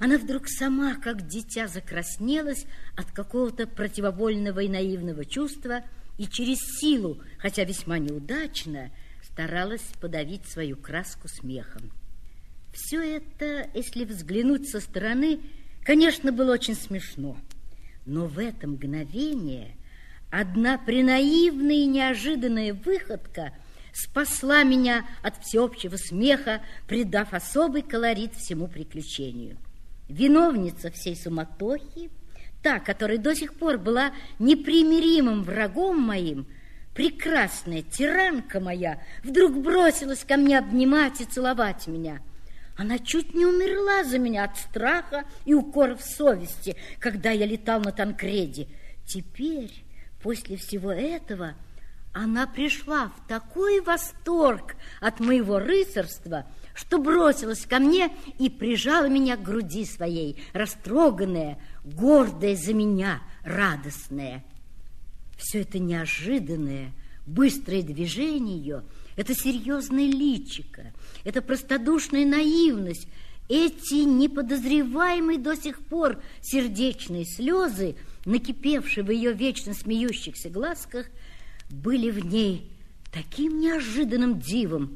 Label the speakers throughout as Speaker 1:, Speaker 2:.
Speaker 1: Она вдруг сама, как дитя, закраснелась от какого-то противовольного и наивного чувства и через силу, хотя весьма неудачно, старалась подавить свою краску смехом. Все это, если взглянуть со стороны, конечно, было очень смешно. Но в это мгновение одна пренаивная и неожиданная выходка спасла меня от всеобщего смеха, придав особый колорит всему приключению. Виновница всей суматохи, та, которая до сих пор была непримиримым врагом моим, прекрасная тиранка моя, вдруг бросилась ко мне обнимать и целовать меня. Она чуть не умерла за меня от страха и укоров совести, когда я летал на Танкреде. Теперь, после всего этого, она пришла в такой восторг от моего рыцарства, что бросилась ко мне и прижала меня к груди своей, растроганная, гордая за меня, радостная. Все это неожиданное, быстрое движение ее, это серьезное личико, это простодушная наивность, эти неподозреваемые до сих пор сердечные слезы, накипевшие в ее вечно смеющихся глазках, были в ней таким неожиданным дивом,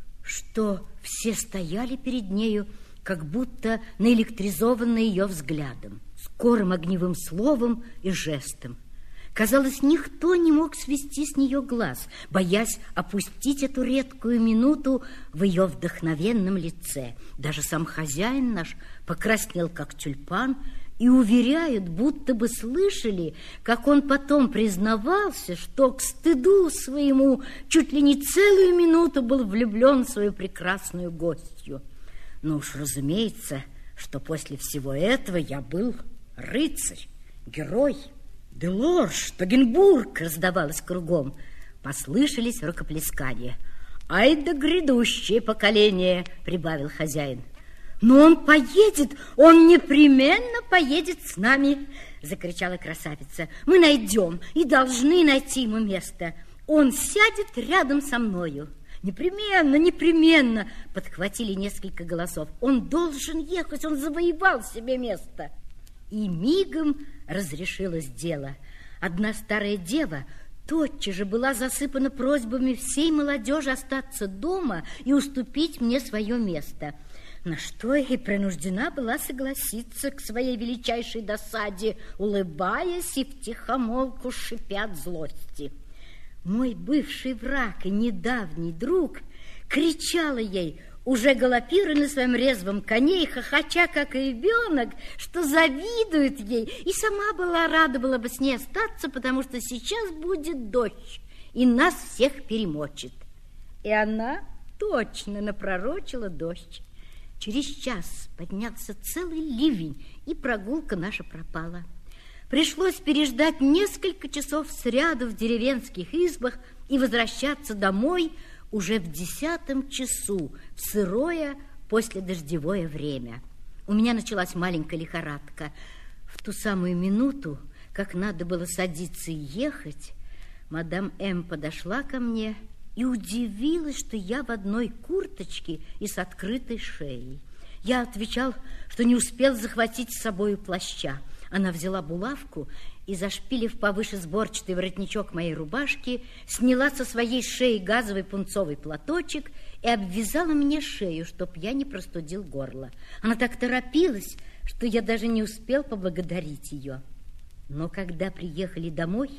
Speaker 1: что все стояли перед нею, как будто наэлектризованные ее взглядом, скорым огневым словом и жестом. Казалось, никто не мог свести с нее глаз, боясь опустить эту редкую минуту в ее вдохновенном лице. Даже сам хозяин наш покраснел, как тюльпан, и уверяют, будто бы слышали, как он потом признавался, что к стыду своему чуть ли не целую минуту был влюблен в свою прекрасную гостью. Но уж разумеется, что после всего этого я был рыцарь, герой. «Делорж, Тогенбург!» раздавалось кругом. Послышались рукоплескания. «Ай да грядущее поколение!» прибавил хозяин. «Но он поедет, он непременно поедет с нами!» закричала красавица. «Мы найдем и должны найти ему место. Он сядет рядом со мною». «Непременно, непременно!» подхватили несколько голосов. «Он должен ехать, он завоевал себе место!» И мигом разрешилось дело. Одна старая дева тотчас же была засыпана просьбами всей молодежи остаться дома и уступить мне свое место, на что я и принуждена была согласиться к своей величайшей досаде, улыбаясь и втихомолку шипя от злости. Мой бывший враг и недавний друг кричала ей, уже галопируя на своем резвом коне и хохоча, как и ребенок, что завидует ей, и сама была рада была бы с ней остаться, потому что сейчас будет дождь, и нас всех перемочит. И она точно напророчила дождь. Через час поднялся целый ливень, и прогулка наша пропала. Пришлось переждать несколько часов сряду в деревенских избах и возвращаться домой уже в 10 часу, в сырое последождевое время. У меня началась маленькая лихорадка. В ту самую минуту, как надо было садиться и ехать, мадам М. подошла ко мне и удивилась, что я в одной курточке и с открытой шеей. Я отвечал, что не успел захватить с собой плаща. Она взяла булавку и, зашпилив повыше сборчатый воротничок моей рубашки, сняла со своей шеи газовый пунцовый платочек и обвязала мне шею, чтоб я не простудил горло. Она так торопилась, что я даже не успел поблагодарить ее. Но когда приехали домой,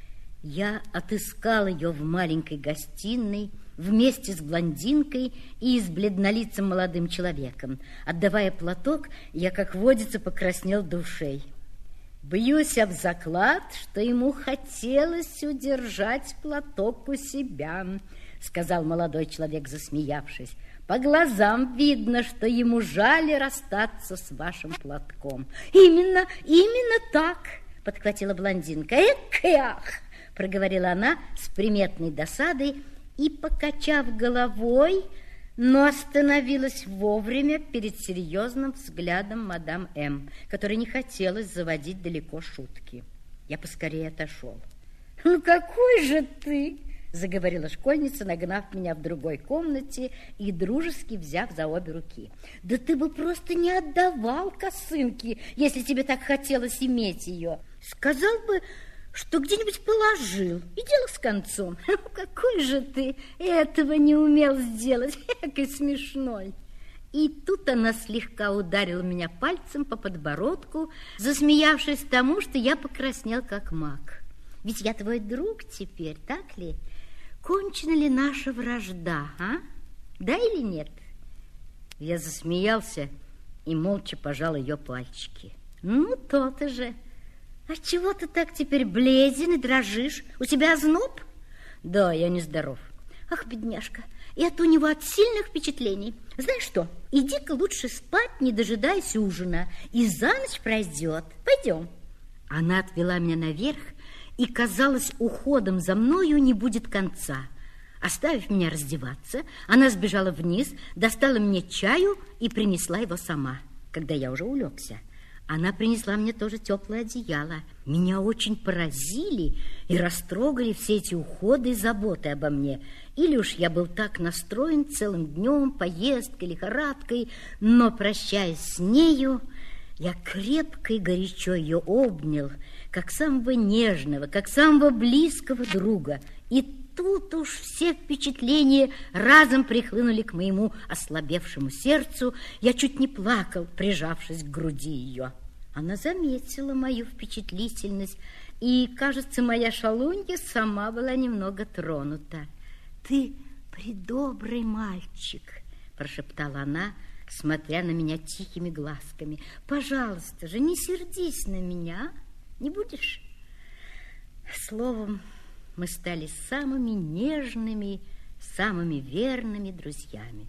Speaker 1: я отыскал ее в маленькой гостиной вместе с блондинкой и с бледнолицым молодым человеком. Отдавая платок, я, как водится, покраснел до ушей. Бьюсь об заклад, что ему хотелось удержать платок у себя, сказал молодой человек, засмеявшись. По глазам видно, что ему жаль расстаться с вашим платком. Именно так, подхватила блондинка. Эх, проговорила она с приметной досадой и, покачав головой, но остановилась вовремя перед серьезным взглядом мадам М., которой не хотелось заводить далеко шутки. Я поскорее отошел. «Ну какой же ты!» — заговорила школьница, нагнав меня в другой комнате и дружески взяв за обе руки. Да ты бы просто не отдавал косынки, если тебе так хотелось иметь ее. Сказал бы, что где-нибудь положил, и дело с концом. Какой же ты этого не умел сделать, какой смешной. И тут она слегка ударила меня пальцем по подбородку, засмеявшись тому, что я покраснел, как мак. Ведь я твой друг теперь, так ли? Кончена ли наша вражда, а? Да или нет? Я засмеялся и молча пожал ее пальчики. Ну, то-то же. А чего ты так теперь бледен и дрожишь? У тебя озноб? Да, я нездоров. Ах, бедняжка, это у него от сильных впечатлений. Знаешь что, иди-ка лучше спать, не дожидаясь ужина, и за ночь пройдет. Пойдем. Она отвела меня наверх, и, казалось, уходом за мною не будет конца. Оставив меня раздеваться, она сбежала вниз, достала мне чаю и принесла его сама, когда я уже улегся. Она принесла мне тоже теплое одеяло. Меня очень поразили и растрогали все эти уходы и заботы обо мне. Или уж я был так настроен целым днем, поездкой, лихорадкой, но, прощаясь с нею, я крепко и горячо ее обнял, как самого нежного, как самого близкого друга. И тут уж все впечатления разом прихлынули к моему ослабевшему сердцу. Я чуть не плакал, прижавшись к груди ее. Она заметила мою впечатлительность, и, кажется, моя шалунья сама была немного тронута. «Ты предобрый мальчик», — прошептала она, смотря на меня тихими глазками. «Пожалуйста же, не сердись на меня, не будешь?» Словом, мы стали самыми нежными, самыми верными друзьями.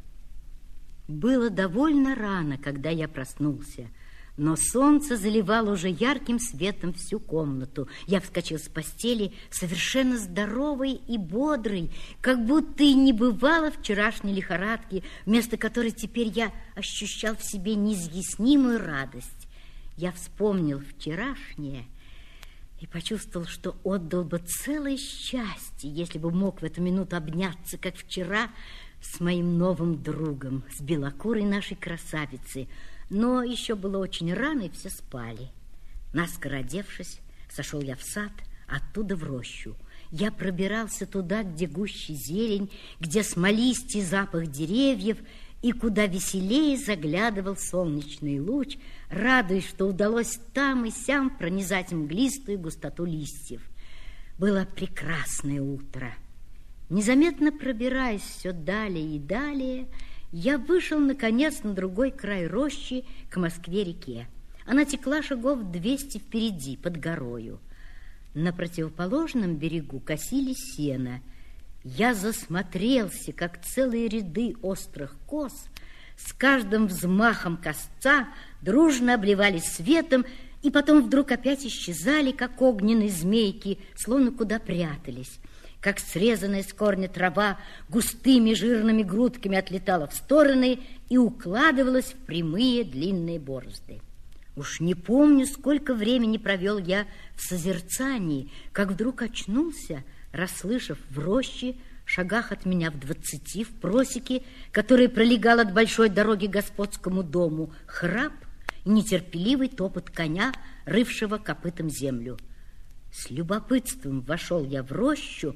Speaker 1: Было довольно рано, когда я проснулся, но солнце заливало уже ярким светом всю комнату. Я вскочил с постели, совершенно здоровый и бодрый, как будто и не бывало вчерашней лихорадки, вместо которой теперь я ощущал в себе неизъяснимую радость. Я вспомнил вчерашнее и почувствовал, что отдал бы целое счастье, если бы мог в эту минуту обняться, как вчера, с моим новым другом, с белокурой нашей красавицей. Но еще было очень рано, и все спали. Наскоро одевшись, сошел я в сад, оттуда в рощу. Я пробирался туда, где гуще зелень, где смолистый запах деревьев, и куда веселее заглядывал солнечный луч, радуясь, что удалось там и сям пронизать мглистую густоту листьев. Было прекрасное утро. Незаметно пробираясь все далее и далее, я вышел, наконец, на другой край рощи, к Москве-реке. Она текла шагов 200 впереди, под горою. На противоположном берегу косили сено. Я засмотрелся, как целые ряды острых кос с каждым взмахом косца дружно обливались светом и потом вдруг опять исчезали, как огненные змейки, словно куда прятались. Как срезанная с корня трава густыми жирными грудками отлетала в стороны и укладывалась в прямые длинные борозды. Уж не помню, сколько времени провел я в созерцании, как вдруг очнулся, расслышав в роще, шагах от меня в 20, в просеке, который пролегал от большой дороги к господскому дому, храп и нетерпеливый топот коня, рывшего копытом землю. С любопытством вошел я в рощу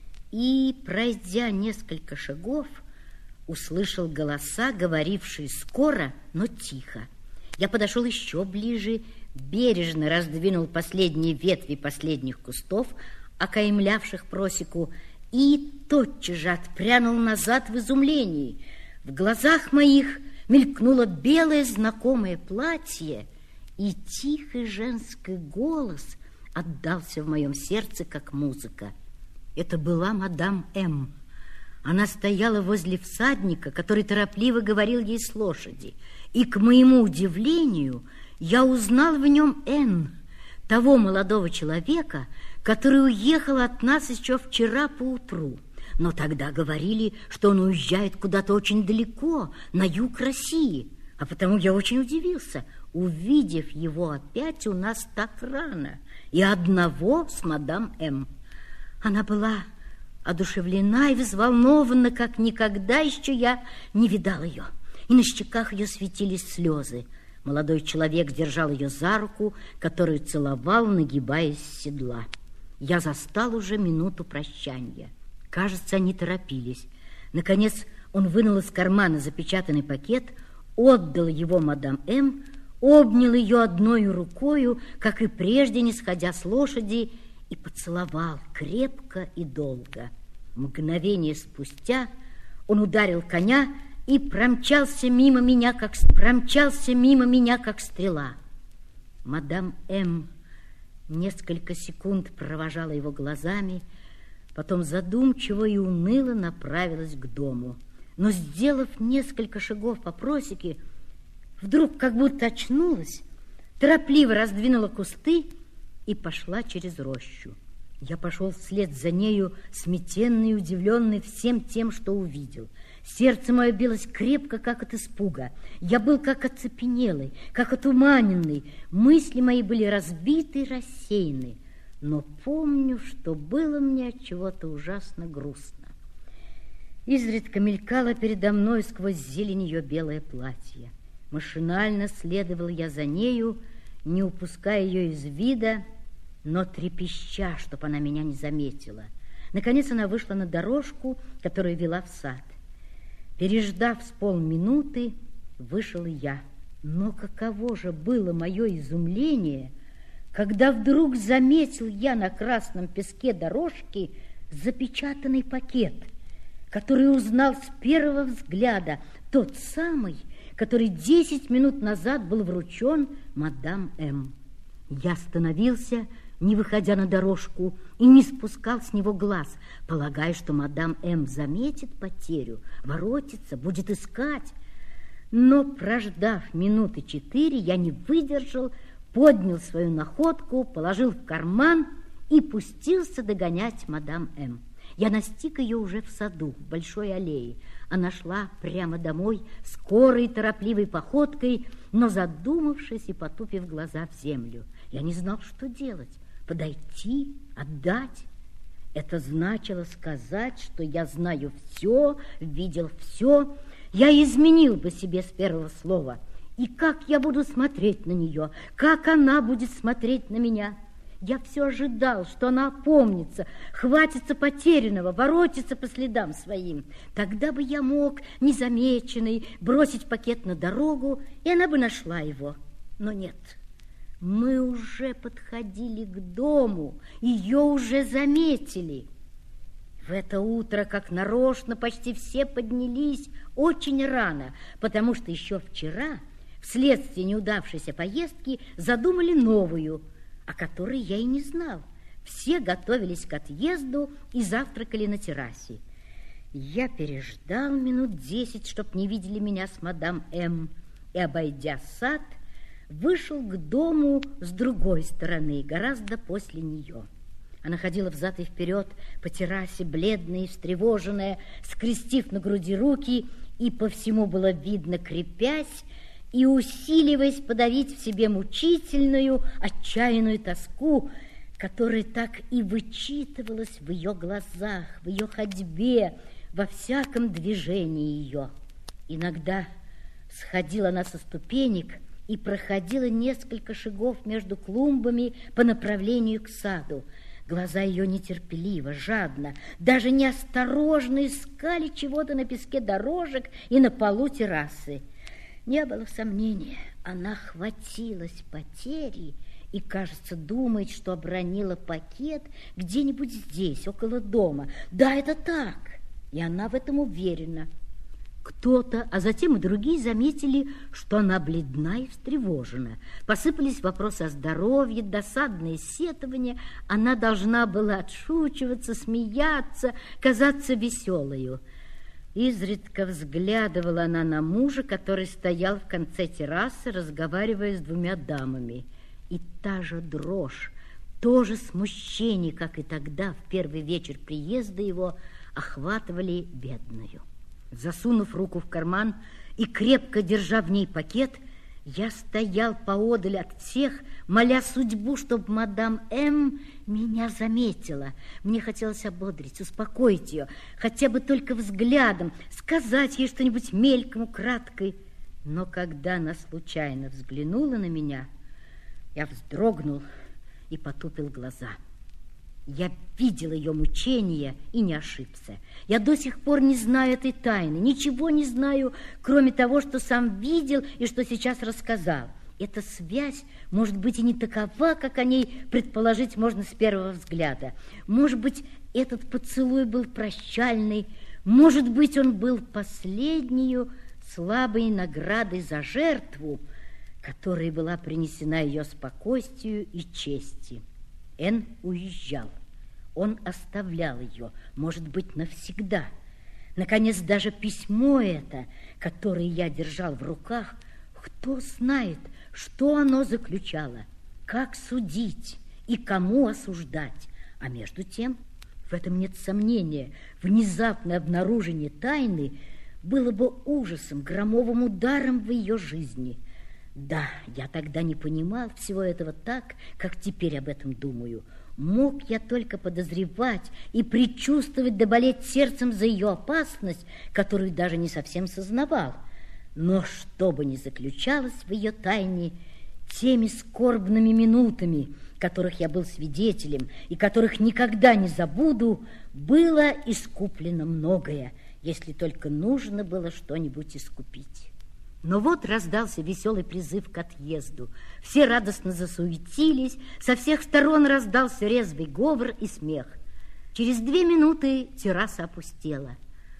Speaker 1: и, пройдя несколько шагов, услышал голоса, говорившие скоро, но тихо. Я подошел еще ближе, бережно раздвинул последние ветви последних кустов, окаймлявших просеку, и тотчас же отпрянул назад в изумлении. В глазах моих мелькнуло белое знакомое платье, и тихий женский голос отдался в моем сердце, как музыка. Это была мадам М. Она стояла возле всадника, который торопливо говорил ей с лошади. И, к моему удивлению, я узнал в нем Н, того молодого человека, который уехал от нас еще вчера поутру. Но тогда говорили, что он уезжает куда-то очень далеко, на юг России. А потому я очень удивился, увидев его опять у нас так рано, и одного с мадам М. Она была одушевлена и взволнована, как никогда еще я не видал ее. И на щеках ее светились слезы. Молодой человек держал ее за руку, которую целовал, нагибаясь с седла. Я застал уже минуту прощания. Кажется, они торопились. Наконец он вынул из кармана запечатанный пакет, отдал его мадам М., обнял ее одной рукою, как и прежде, не сходя с лошади, и поцеловал крепко и долго. Мгновение спустя он ударил коня и промчался мимо меня, как стрела. Мадам М. несколько секунд провожала его глазами, потом задумчиво и уныло направилась к дому. Но, сделав несколько шагов по просеке, вдруг как будто очнулась, торопливо раздвинула кусты и пошла через рощу. Я пошел вслед за нею, смятенный и удивленный всем тем, что увидел. Сердце мое билось крепко, как от испуга. Я был как оцепенелый, как отуманенный. Мысли мои были разбиты и рассеяны. Но помню, что было мне от чего-то ужасно грустно. Изредка мелькало передо мной сквозь зелень ее белое платье. Машинально следовал я за нею, не упуская ее из вида, но трепеща, чтоб она меня не заметила. Наконец она вышла на дорожку, которая вела в сад. Переждав с полминуты, вышел и я. Но каково же было мое изумление, когда вдруг заметил я на красном песке дорожки запечатанный пакет, который узнал с первого взгляда, тот самый, который 10 минут назад был вручен мадам М. Я остановился, не выходя на дорожку, и не спускал с него глаз, полагая, что мадам М. заметит потерю, воротится, будет искать. Но, прождав минуты 4, я не выдержал, поднял свою находку, положил в карман и пустился догонять мадам М. Я настиг ее уже в саду, в большой аллее. Она шла прямо домой, скорой, торопливой походкой, но задумавшись и потупив глаза в землю. Я не знал, что делать. Подойти, отдать. Это значило сказать, что я знаю все, видел все. Я изменил бы себе с первого слова. И как я буду смотреть на нее, как она будет смотреть на меня. Я все ожидал, что она опомнится, хватится потерянного, воротится по следам своим. Тогда бы я мог, незамеченный, бросить пакет на дорогу, и она бы нашла его. Но нет, мы уже подходили к дому, ее уже заметили. В это утро, как нарочно, почти все поднялись очень рано, потому что еще вчера, вследствие неудавшейся поездки, задумали новую, о которой я и не знал. Все готовились к отъезду и завтракали на террасе. Я переждал минут 10, чтоб не видели меня с мадам М. И, обойдя сад, вышел к дому с другой стороны, гораздо после нее. Она ходила взад и вперед по террасе, бледная и встревоженная, скрестив на груди руки, и по всему было видно, крепясь и усиливаясь подавить в себе мучительную, отчаянную тоску, которая так и вычитывалась в ее глазах, в ее ходьбе, во всяком движении ее. Иногда сходила она со ступенек и проходила несколько шагов между клумбами по направлению к саду. Глаза ее нетерпеливо, жадно, даже неосторожно искали чего-то на песке дорожек и на полу террасы. Не было сомнения, она хватилась потери и, кажется, думает, что обронила пакет где-нибудь здесь, около дома. Да, это так, и она в этом уверена. Кто-то, а затем и другие заметили, что она бледна и встревожена. Посыпались вопросы о здоровье, досадные сетования. Она должна была отшучиваться, смеяться, казаться веселою. Изредка взглядывала она на мужа, который стоял в конце террасы, разговаривая с двумя дамами. И та же дрожь, то же смущение, как и тогда, в первый вечер приезда его, охватывали бедную. Засунув руку в карман и крепко держа в ней пакет, Я стоял поодаль от всех, моля судьбу, чтобы мадам М. меня заметила. Мне хотелось ободрить, успокоить ее, хотя бы только взглядом, сказать ей что-нибудь мельком, украдкой. Но когда она случайно взглянула на меня, я вздрогнул и потупил глаза. Я видел ее мучения и не ошибся. Я до сих пор не знаю этой тайны, ничего не знаю, кроме того, что сам видел и что сейчас рассказал. Эта связь, может быть, и не такова, как о ней предположить можно с первого взгляда. Может быть, этот поцелуй был прощальный, может быть, он был последнею слабой наградой за жертву, которой была принесена ее спокойствию и чести. Н уезжал. Он оставлял ее, может быть, навсегда. Наконец, даже письмо это, которое я держал в руках, кто знает, что оно заключало, как судить и кому осуждать. А между тем, в этом нет сомнения, внезапное обнаружение тайны было бы ужасом, громовым ударом в ее жизни. Да, я тогда не понимал всего этого так, как теперь об этом думаю. Мог я только подозревать и предчувствовать да болеть сердцем за ее опасность, которую даже не совсем сознавал. Но что бы ни заключалось в ее тайне, теми скорбными минутами, которых я был свидетелем и которых никогда не забуду, было искуплено многое, если только нужно было что-нибудь искупить. Но вот раздался веселый призыв к отъезду. Все радостно засуетились, со всех сторон раздался резвый говор и смех. Через 2 минуты терраса опустела.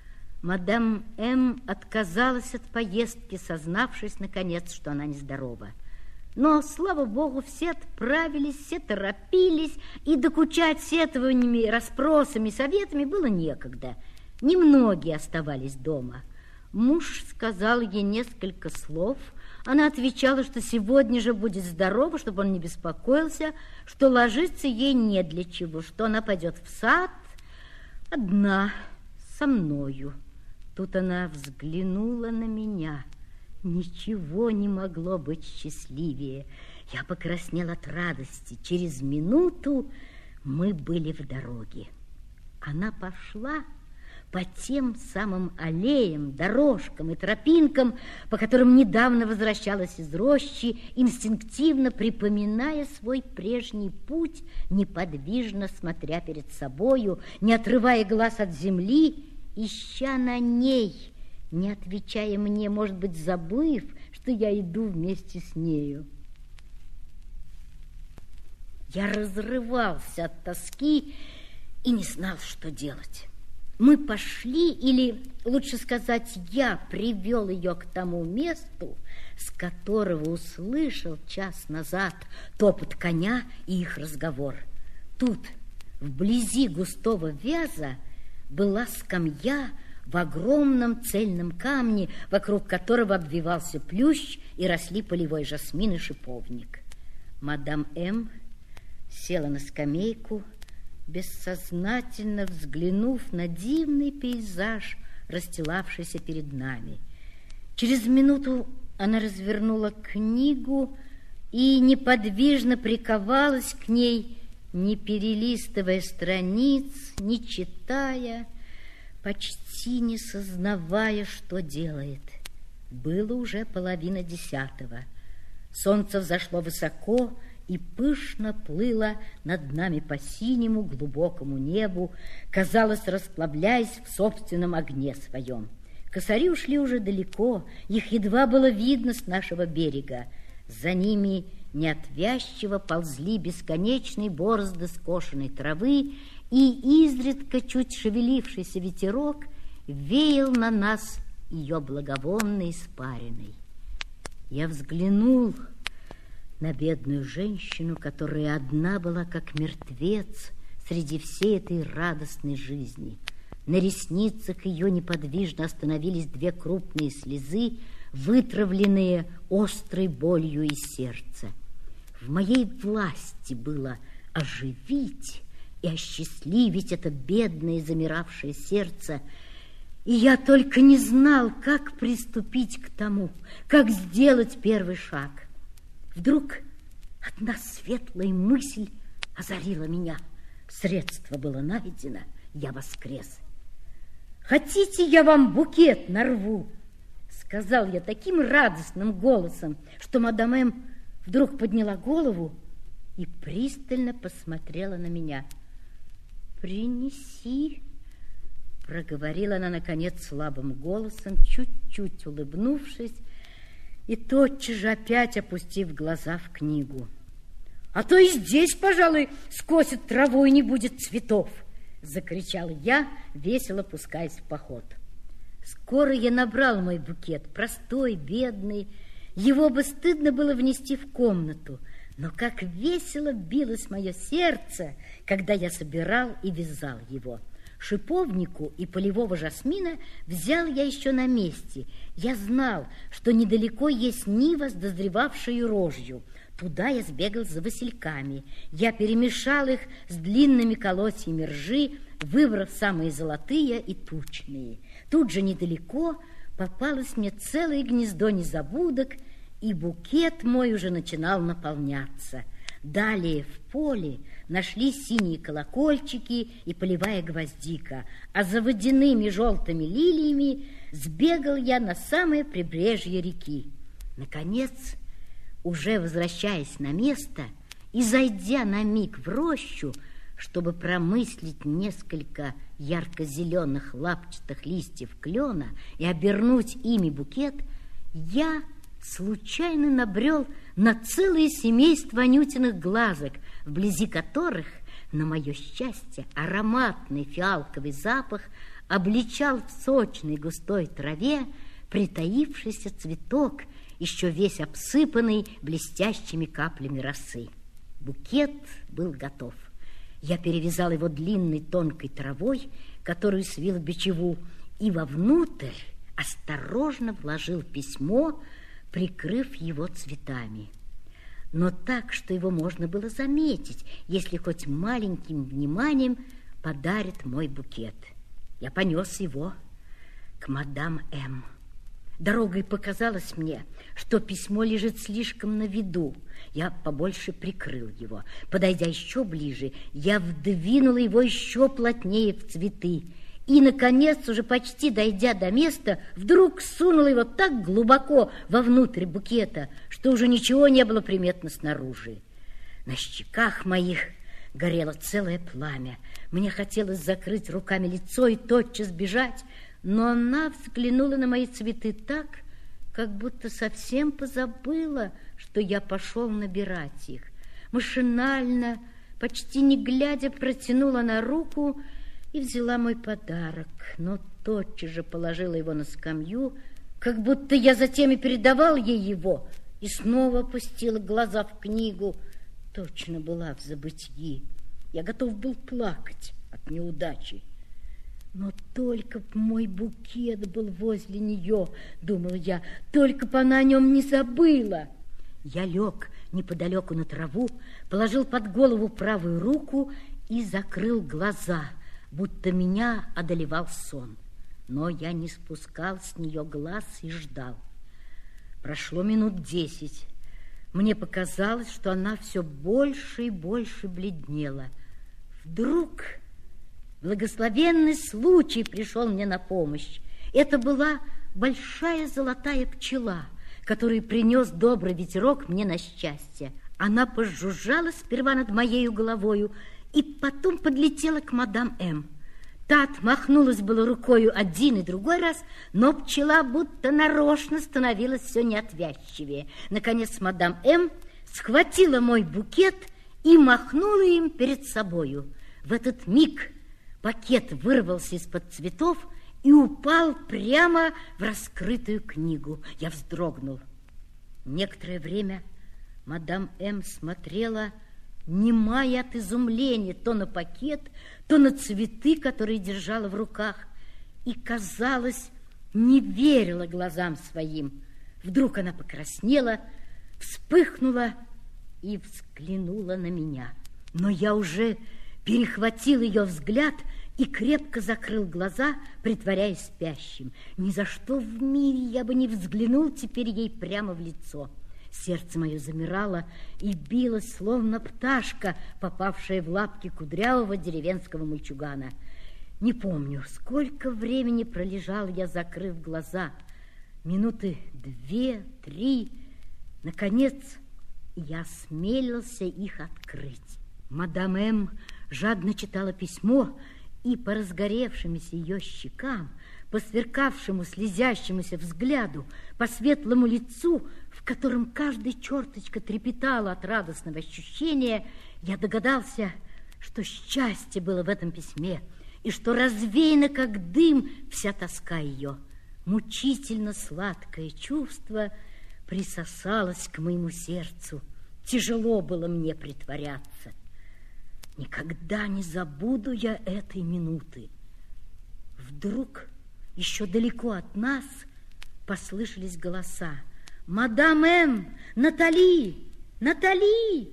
Speaker 1: Мадам М. отказалась от поездки, сознавшись, наконец, что она нездорова. Но, слава богу, все отправились, все торопились, и докучать сетованиями, расспросами, советами было некогда. Немногие оставались дома. Муж сказал ей несколько слов. Она отвечала, что сегодня же будет здорова, чтобы он не беспокоился, что ложиться ей не для чего, что она пойдет в сад одна, со мною. Тут она взглянула на меня. Ничего не могло быть счастливее. Я покраснел от радости. Через минуту мы были в дороге. Она пошла по тем самым аллеям, дорожкам и тропинкам, по которым недавно возвращалась из рощи, инстинктивно припоминая свой прежний путь, неподвижно смотря перед собою, не отрывая глаз от земли, ища на ней, не отвечая мне, может быть, забыв, что я иду вместе с нею. Я разрывался от тоски и не знал, что делать. Мы пошли, или, лучше сказать, я привел ее к тому месту, с которого услышал час назад топот коня и их разговор. Тут, вблизи густого вяза, была скамья в огромном цельном камне, вокруг которого обвивался плющ и росли полевой жасмин и шиповник. Мадам М. села на скамейку, бессознательно взглянув на дивный пейзаж, расстилавшийся перед нами. Через минуту она развернула книгу и неподвижно приковалась к ней, не перелистывая страниц, не читая, почти не сознавая, что делает. Было уже 9:30. Солнце взошло высоко и пышно плыло над нами по синему глубокому небу, казалось, расплавляясь в собственном огне своем. Косари ушли уже далеко, их едва было видно с нашего берега. За ними неотвязчиво ползли бесконечные борозды скошенной травы, и изредка чуть шевелившийся ветерок веял на нас ее благовонной испариной. Я взглянул на бедную женщину, которая одна была, как мертвец, среди всей этой радостной жизни. На ресницах ее неподвижно остановились 2 крупные слезы, вытравленные острой болью из сердца. В моей власти было оживить и осчастливить это бедное замиравшее сердце. И я только не знал, как приступить к тому, как сделать первый шаг. Вдруг одна светлая мысль озарила меня. Средство было найдено, я воскрес. «Хотите, я вам букет нарву?» Сказал я таким радостным голосом, что мадам М. вдруг подняла голову и пристально посмотрела на меня. «Принеси», — проговорила она, наконец, слабым голосом, чуть-чуть улыбнувшись, и тотчас же опять опустив глаза в книгу. «А то и здесь, пожалуй, скосит траву и не будет цветов!» — закричал я, весело пускаясь в поход. Скоро я набрал мой букет, простой, бедный. Его бы стыдно было внести в комнату, но как весело билось мое сердце, когда я собирал и вязал его. Шиповнику и полевого жасмина взял я еще на месте. Я знал, что недалеко есть нива с дозревавшей рожью. Туда я сбегал за васильками. Я перемешал их с длинными колосьями ржи, выбрав самые золотые и тучные. Тут же недалеко попалось мне целое гнездо незабудок, и букет мой уже начинал наполняться. Далее в поле нашли синие колокольчики и полевая гвоздика, а за водяными желтыми лилиями сбегал я на самое прибрежье реки. Наконец, уже возвращаясь на место и зайдя на миг в рощу, чтобы промыслить несколько ярко-зеленых лапчатых листьев клена и обернуть ими букет, я случайно набрел на целое семейство анютиных глазок, вблизи которых, на мое счастье, ароматный фиалковый запах обличал в сочной густой траве притаившийся цветок, еще весь обсыпанный блестящими каплями росы. Букет был готов. Я перевязал его длинной тонкой травой, которую свил в бичеву, и вовнутрь осторожно вложил письмо, прикрыв его цветами. Но так, что его можно было заметить, если хоть маленьким вниманием подарит мой букет. Я понес его к мадам М. Дорогой показалось мне, что письмо лежит слишком на виду. Я побольше прикрыл его. Подойдя еще ближе, я вдвинула его еще плотнее в цветы. И, наконец, уже почти дойдя до места, вдруг сунула его так глубоко вовнутрь букета, что уже ничего не было приметно снаружи. На щеках моих горело целое пламя. Мне хотелось закрыть руками лицо и тотчас бежать, но она взглянула на мои цветы так, как будто совсем позабыла, что я пошел набирать их. Машинально, почти не глядя, протянула на руку и взяла мой подарок, но тотчас же положила его на скамью, как будто я затем и передавал ей его, и снова опустила глаза в книгу. Точно была в забытьи. Я готов был плакать от неудачи. Но только б мой букет был возле нее, думал я, только б она о нем не забыла. Я лег неподалеку на траву, положил под голову правую руку и закрыл глаза, будто меня одолевал сон. Но я не спускал с нее глаз и ждал. Прошло минут 10. Мне показалось, что она все больше и больше бледнела. Вдруг благословенный случай пришел мне на помощь. Это была большая золотая пчела, который принес добрый ветерок мне на счастье. Она пожужжала сперва над моею головою и потом подлетела к мадам М. Та отмахнулась было рукою один и другой раз, но пчела будто нарочно становилась все неотвязчивее. Наконец мадам М. схватила мой букет и махнула им перед собою. В этот миг пакет вырвался из-под цветов и упал прямо в раскрытую книгу. Я вздрогнул. Некоторое время мадам М. смотрела, немая от изумления, то на пакет, то на цветы, которые держала в руках, и, казалось, не верила глазам своим. Вдруг она покраснела, вспыхнула и взглянула на меня. Но я уже перехватил ее взгляд и крепко закрыл глаза, притворяясь спящим. Ни за что в мире я бы не взглянул теперь ей прямо в лицо. Сердце мое замирало и билось, словно пташка, попавшая в лапки кудрявого деревенского мальчугана. Не помню, сколько времени пролежал я, закрыв глаза. Минуты 2-3. Наконец, я осмелился их открыть. Мадам М. жадно читала письмо, и по разгоревшимся ее щекам, по сверкавшему слезящемуся взгляду, по светлому лицу, в котором каждая черточка трепетала от радостного ощущения, я догадался, что счастье было в этом письме, и что развеяна, как дым, вся тоска ее. Мучительно сладкое чувство присосалось к моему сердцу. Тяжело было мне притворяться. Никогда не забуду я этой минуты. Вдруг, еще далеко от нас, послышались голоса. «Мадам М! Натали! Натали!»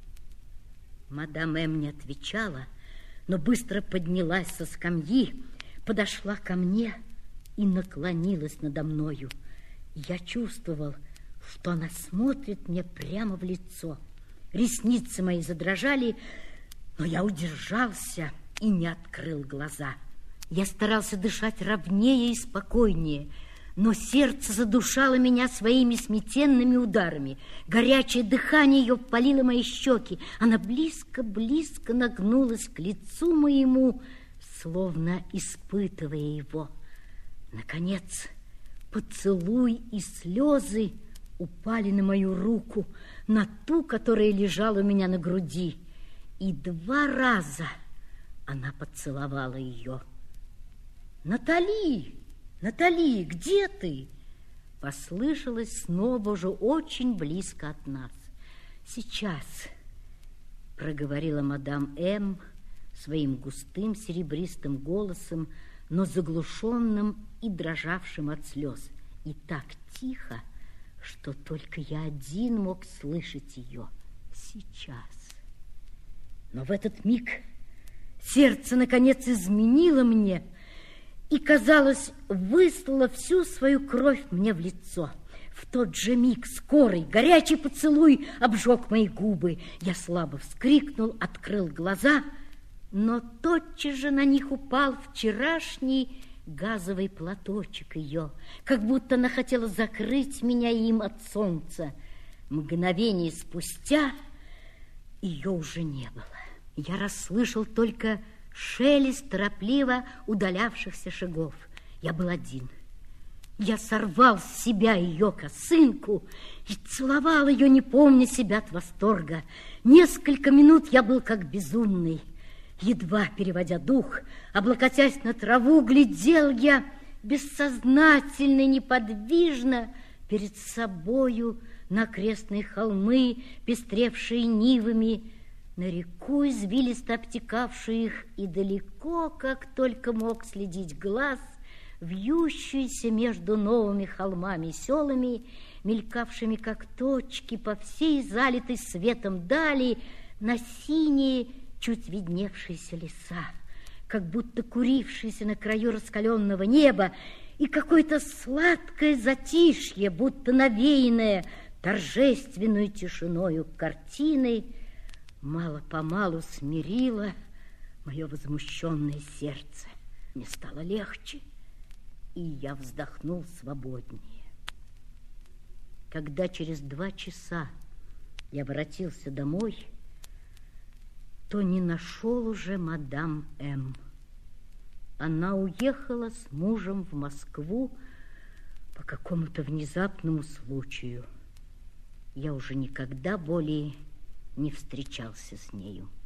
Speaker 1: Мадам М не отвечала, но быстро поднялась со скамьи, подошла ко мне и наклонилась надо мною. Я чувствовал, что она смотрит мне прямо в лицо. Ресницы мои задрожали, но я удержался и не открыл глаза. Я старался дышать ровнее и спокойнее, но сердце задушало меня своими сметенными ударами. Горячее дыхание ее палило мои щеки. Она близко-близко нагнулась к лицу моему, словно испытывая его. Наконец, поцелуй и слезы упали на мою руку, на ту, которая лежала у меня на груди. И 2 раза она поцеловала ее. «Натали! Натали, где ты?» Послышалось снова уже очень близко от нас. «Сейчас», — проговорила мадам М. своим густым серебристым голосом, но заглушенным и дрожавшим от слез, и так тихо, что только я один мог слышать ее. «Сейчас». Но в этот миг сердце, наконец, изменило мне и, казалось, выслало всю свою кровь мне в лицо. В тот же миг скорый, горячий поцелуй обжег мои губы. Я слабо вскрикнул, открыл глаза, но тотчас же на них упал вчерашний газовый платочек ее, как будто она хотела закрыть меня им от солнца. Мгновение спустя ее уже не было. Я расслышал только шелест торопливо удалявшихся шагов. Я был один. Я сорвал с себя ее косынку и целовал ее, не помня себя от восторга. Несколько минут я был как безумный. Едва переводя дух, облокотясь на траву, глядел я бессознательно и неподвижно перед собою на окрестные холмы, пестревшие нивами, на реку, извилисто обтекавшую их, и далеко, как только мог следить глаз, вьющуюся между новыми холмами и селами, мелькавшими, как точки, по всей залитой светом дали, на синие, чуть видневшиеся леса, как будто курившиеся на краю раскаленного неба, и какое-то сладкое затишье, будто навеянное торжественную тишиною картиной, мало-помалу смирило мое возмущенное сердце. Мне стало легче, и я вздохнул свободнее. Когда через 2 часа я воротился домой, то не нашел уже мадам М. Она уехала с мужем в Москву по какому-то внезапному случаю. Я уже никогда более не встречался с нею.